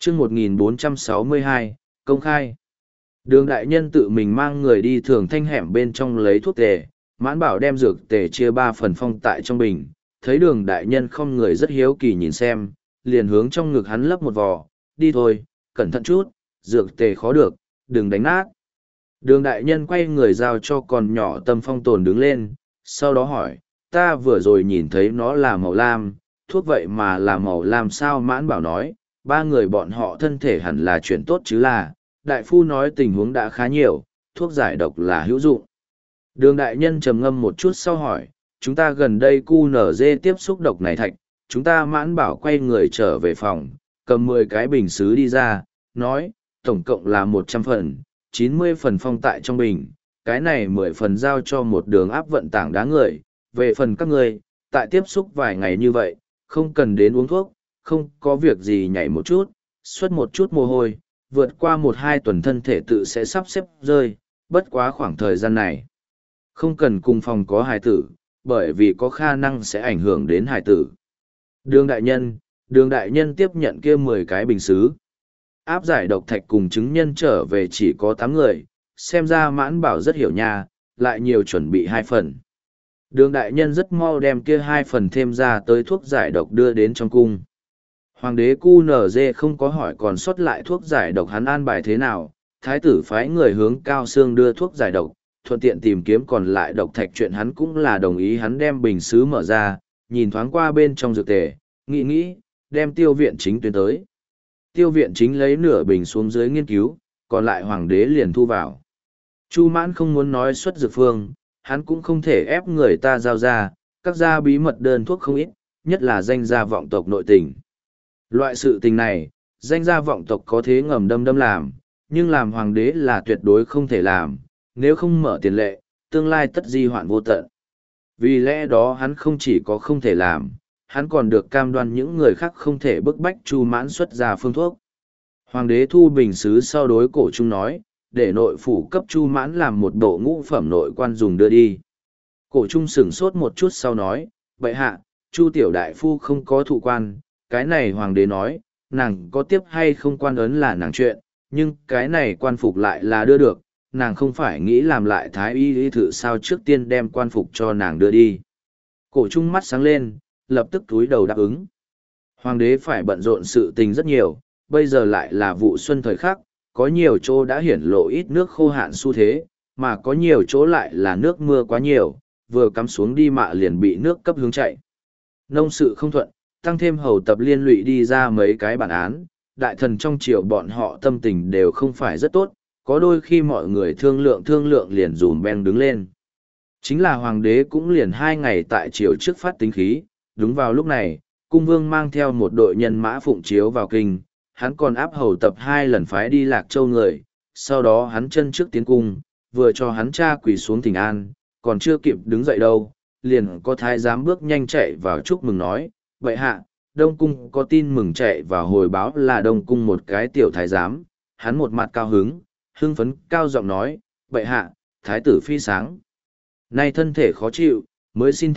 chương 1462, công khai. Đường đại nhân tự mình mang người đi thường thanh hẻm bên trong lấy thuốc tề, Mãn Bảo đem dược tề chia 3 phần phong tại trong bình, thấy đường đại nhân không người rất hiếu kỳ nhìn xem, liền hướng trong ngực hắn lấp một vò, đi thôi, cẩn thận chút, dược tề khó được, đừng đánh nát. Đường đại nhân quay người giao cho con nhỏ Tâm Phong Tồn đứng lên, sau đó hỏi, ta vừa rồi nhìn thấy nó là màu lam, thuốc vậy mà là màu lam sao? Mãn Bảo nói, 3 người bọn họ thân thể hẳn là chuyện tốt chứ là, đại phu nói tình huống đã khá nhiều, thuốc giải độc là hữu dụng. Đường đại nhân trầm ngâm một chút sau hỏi, chúng ta gần đây QNZ tiếp xúc độc này thạch, chúng ta Mãn Bảo quay người trở về phòng, cầm 10 cái bình xứ đi ra, nói, tổng cộng là 100 phần, 90 phần phong tại trong bình, cái này 10 phần giao cho một đường áp vận tảng đá người, về phần các người, tại tiếp xúc vài ngày như vậy, không cần đến uống thuốc, không có việc gì nhảy một chút, xuất một chút mồ hôi, vượt qua 1-2 tuần thân thể tự sẽ sắp xếp rơi, bất quá khoảng thời gian này. Không cần cùng phòng có hài tử, bởi vì có khả năng sẽ ảnh hưởng đến hài tử. Đường đại nhân tiếp nhận kia 10 cái bình xứ. Áp giải độc thạch cùng chứng nhân trở về chỉ có 8 người, xem ra Mãn Bảo rất hiểu nha, lại nhiều chuẩn bị 2 phần. Đường đại nhân rất mau đem kia 2 phần thêm ra tới thuốc giải độc đưa đến trong cung. Hoàng đế QNZ không có hỏi còn sót lại thuốc giải độc hắn an bài thế nào, thái tử phái người hướng Cao Xương đưa thuốc giải độc, thuận tiện tìm kiếm còn lại độc thạch, chuyện hắn cũng là đồng ý. Hắn đem bình sứ mở ra, nhìn thoáng qua bên trong dược tề, nghĩ, đem Tiêu Viện Chính tuyến tới. Tiêu Viện Chính lấy nửa bình xuống dưới nghiên cứu, còn lại hoàng đế liền thu vào. Chu Mãn không muốn nói xuất dược phương, hắn cũng không thể ép người ta giao ra, các gia bí mật đơn thuốc không ít, nhất là danh gia vọng tộc nội tình. Loại sự tình này, danh gia vọng tộc có thế ngầm đâm làm, nhưng làm hoàng đế là tuyệt đối không thể làm, nếu không mở tiền lệ, tương lai tất di hoạn vô tận. Vì lẽ đó hắn không chỉ có không thể làm, hắn còn được cam đoan những người khác không thể bức bách Chu Mãn xuất ra phương thuốc. Hoàng đế thu bình sứ sau đối Cổ Trung nói, để nội phủ cấp Chu Mãn làm một bộ ngũ phẩm nội quan dùng đưa đi. Cổ Trung sửng sốt một chút sau nói, bệ hạ, Chu tiểu đại phu không có thụ quan, cái này hoàng đế nói, nàng có tiếp hay không quan ấn là nàng chuyện, nhưng cái này quan phục lại là đưa được, nàng không phải nghĩ làm lại thái y thử sao, trước tiên đem quan phục cho nàng đưa đi. Cổ Trung mắt sáng lên, lập tức túi đầu đáp ứng. Hoàng đế phải bận rộn sự tình rất nhiều, bây giờ lại là vụ xuân thời khắc, có nhiều chỗ đã hiển lộ ít nước khô hạn xu thế, mà có nhiều chỗ lại là nước mưa quá nhiều, vừa cắm xuống đi mạ liền bị nước cấp hướng chạy. Nông sự không thuận, tăng thêm hầu tập liên lụy đi ra mấy cái bản án, đại thần trong triều bọn họ tâm tình đều không phải rất tốt, có đôi khi mọi người thương lượng liền dùm beng đứng lên. Chính là hoàng đế cũng liền 2 ngày tại triều trước phát tính khí, đúng vào lúc này, cung vương mang theo một đội nhân mã phụng chiếu vào kinh, hắn còn áp hầu tập 2 lần phái đi Lạc Châu người, sau đó hắn chân trước tiến cung, vừa cho hắn cha quỳ xuống thỉnh an, còn chưa kịp đứng dậy đâu, liền có thái giám bước nhanh chạy vào chúc mừng nói, bệ hạ, Đông Cung có tin mừng chạy vào hồi báo là Đông Cung một cái tiểu thái giám, hắn một mặt cao hưng phấn cao giọng nói, bệ hạ, thái tử phi sáng. Nay thân thể khó chịu, mới xin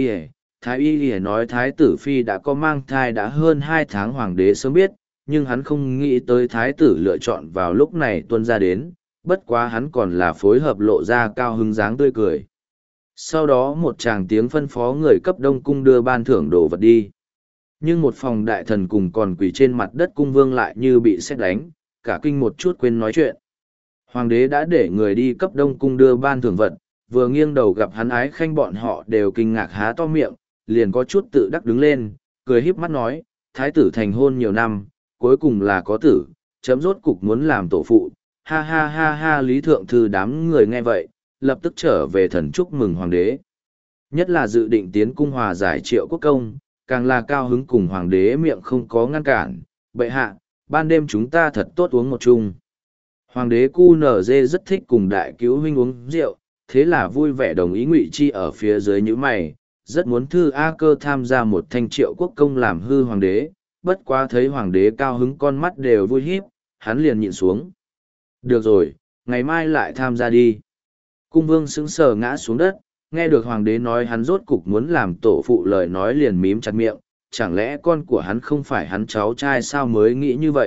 thái y nói thái tử phi đã có mang thai đã hơn 2 tháng. Hoàng đế sớm biết, nhưng hắn không nghĩ tới thái tử lựa chọn vào lúc này tuân ra đến, bất quá hắn còn là phối hợp lộ ra cao hứng dáng tươi cười. Sau đó một tràng tiếng phân phó người cấp Đông Cung đưa ban thưởng đồ vật đi. Nhưng một phòng đại thần cùng còn quỳ trên mặt đất cung vương lại như bị sét đánh, cả kinh một chút quên nói chuyện. Hoàng đế đã để người đi cấp Đông Cung đưa ban thưởng vật, vừa nghiêng đầu gặp hắn Ái Khanh bọn họ đều kinh ngạc há to miệng, liền có chút tự đắc đứng lên, cười híp mắt nói, thái tử thành hôn nhiều năm, cuối cùng là có tử, chấm rốt cục muốn làm tổ phụ, ha ha ha ha. Lý thượng thư đám người nghe vậy, lập tức trở về thần chúc mừng hoàng đế. Nhất là dự định tiến cung hòa giải Triệu Quốc Công, càng là cao hứng cùng hoàng đế miệng không có ngăn cản, bệ hạ, ban đêm chúng ta thật tốt uống một chung. Hoàng đế QNZ rất thích cùng đại cứu huynh uống rượu, thế là vui vẻ đồng ý. Ngụy Chi ở phía dưới những mày, rất muốn Thư A Cơ tham gia một thanh Triệu Quốc Công làm hư hoàng đế, bất quá thấy hoàng đế cao hứng con mắt đều vui híp, hắn liền nhịn xuống. Được rồi, ngày mai lại tham gia đi. Cung vương sững sờ ngã xuống đất, nghe được hoàng đế nói hắn rốt cục muốn làm tổ phụ lời nói liền mím chặt miệng, chẳng lẽ con của hắn không phải hắn cháu trai sao? Mới nghĩ như vậy,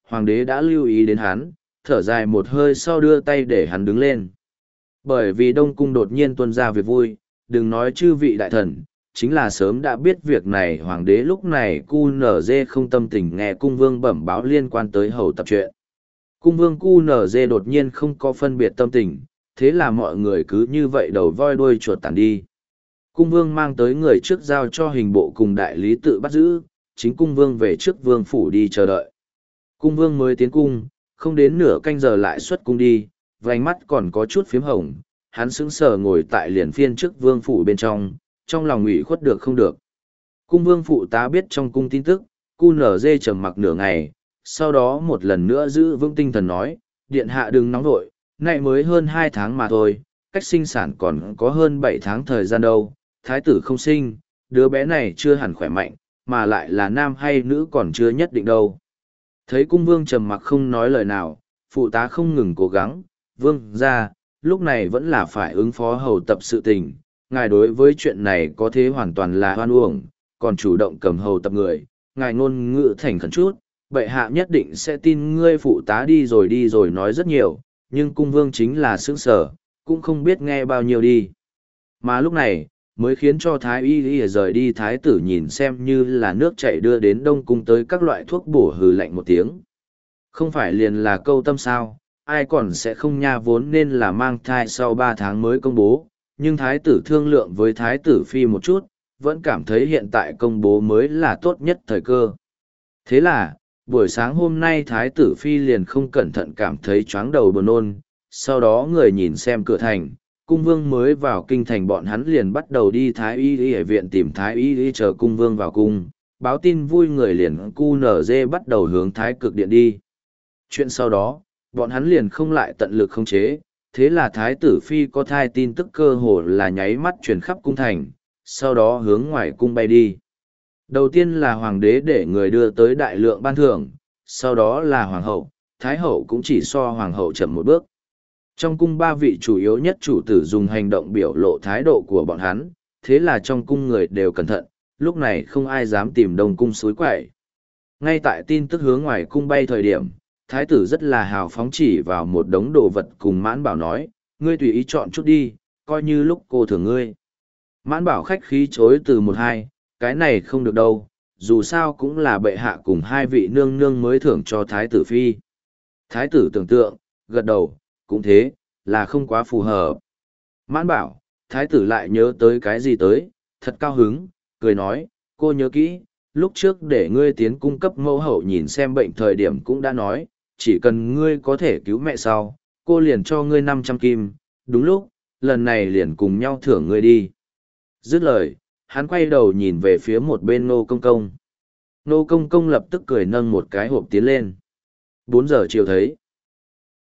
hoàng đế đã lưu ý đến hắn, thở dài một hơi sau đưa tay để hắn đứng lên. Bởi vì Đông Cung đột nhiên tuôn ra việc vui, đừng nói chư vị đại thần, chính là sớm đã biết việc này hoàng đế lúc này QNZ không tâm tình nghe cung vương bẩm báo liên quan tới hầu tập chuyện. Cung vương QNZ đột nhiên không có phân biệt tâm tình, thế là mọi người cứ như vậy đầu voi đuôi chuột tản đi. Cung vương mang tới người trước giao cho hình bộ cùng đại lý tự bắt giữ, chính cung vương về trước vương phủ đi chờ đợi. Cung vương mới tiến cung, không đến nửa canh giờ lại xuất cung đi, vành mắt còn có chút phím hồng, hắn sững sờ ngồi tại liền phiên trước vương phủ bên trong lòng ủy khuất được không được. Cung vương phụ tá biết trong cung tin tức, QNZ trầm mặc nửa ngày, sau đó một lần nữa giữ vững tinh thần nói, điện hạ đừng nóng vội, nay mới hơn 2 tháng mà thôi, cách sinh sản còn có hơn 7 tháng thời gian đâu, thái tử không sinh, đứa bé này chưa hẳn khỏe mạnh, mà lại là nam hay nữ còn chưa nhất định đâu. Thấy cung vương trầm mặc không nói lời nào, phụ tá không ngừng cố gắng, vương ra, lúc này vẫn là phải ứng phó hầu tập sự tình, ngài đối với chuyện này có thế hoàn toàn là hoan uổng, còn chủ động cầm hầu tập người, ngài ngôn ngữ thành khẩn chút, bệ hạ nhất định sẽ tin ngươi phụ tá đi rồi nói rất nhiều, nhưng cung vương chính là sững sở, cũng không biết nghe bao nhiêu đi. Mà lúc này, mới khiến cho thái y rời đi thái tử nhìn xem như là nước chảy đưa đến đông cung tới các loại thuốc bổ hừ lạnh một tiếng. Không phải liền là câu tâm sao, ai còn sẽ không nha vốn nên là mang thai sau 3 tháng mới công bố, nhưng thái tử thương lượng với thái tử phi một chút, vẫn cảm thấy hiện tại công bố mới là tốt nhất thời cơ. Thế là, buổi sáng hôm nay thái tử phi liền không cẩn thận cảm thấy chóng đầu buồn nôn, sau đó người nhìn xem cửa thành, cung vương mới vào kinh thành bọn hắn liền bắt đầu đi thái y ở viện tìm thái y chờ cung vương vào cung, báo tin vui người liền QNZ bắt đầu hướng thái cực điện đi. Chuyện sau đó, bọn hắn liền không lại tận lực khống chế, thế là thái tử phi có thai tin tức cơ hồ là nháy mắt truyền khắp cung thành, sau đó hướng ngoài cung bay đi. Đầu tiên là hoàng đế để người đưa tới đại lượng ban thưởng, sau đó là hoàng hậu, thái hậu cũng chỉ so hoàng hậu chậm một bước. Trong cung 3 vị chủ yếu nhất chủ tử dùng hành động biểu lộ thái độ của bọn hắn, thế là trong cung người đều cẩn thận, lúc này không ai dám tìm đông cung suối quậy. Ngay tại tin tức hướng ngoài cung bay thời điểm, thái tử rất là hào phóng chỉ vào một đống đồ vật cùng mãn bảo nói, ngươi tùy ý chọn chút đi, coi như lúc cô thưởng ngươi. Mãn bảo khách khí chối từ 1-2, cái này không được đâu, dù sao cũng là bệ hạ cùng 2 vị nương nương mới thưởng cho thái tử phi. Thái tử tưởng tượng, gật đầu, cũng thế, là không quá phù hợp. Mãn bảo, thái tử lại nhớ tới cái gì tới, thật cao hứng, cười nói, cô nhớ kỹ, lúc trước để ngươi tiến cung cấp mẫu hậu nhìn xem bệnh thời điểm cũng đã nói, chỉ cần ngươi có thể cứu mẹ sau, cô liền cho ngươi 500 kim, đúng lúc, lần này liền cùng nhau thưởng ngươi đi. Dứt lời, hắn quay đầu nhìn về phía một bên Nô Công Công. Nô Công Công lập tức cười nâng một cái hộp tiến lên. 4 giờ chiều thấy.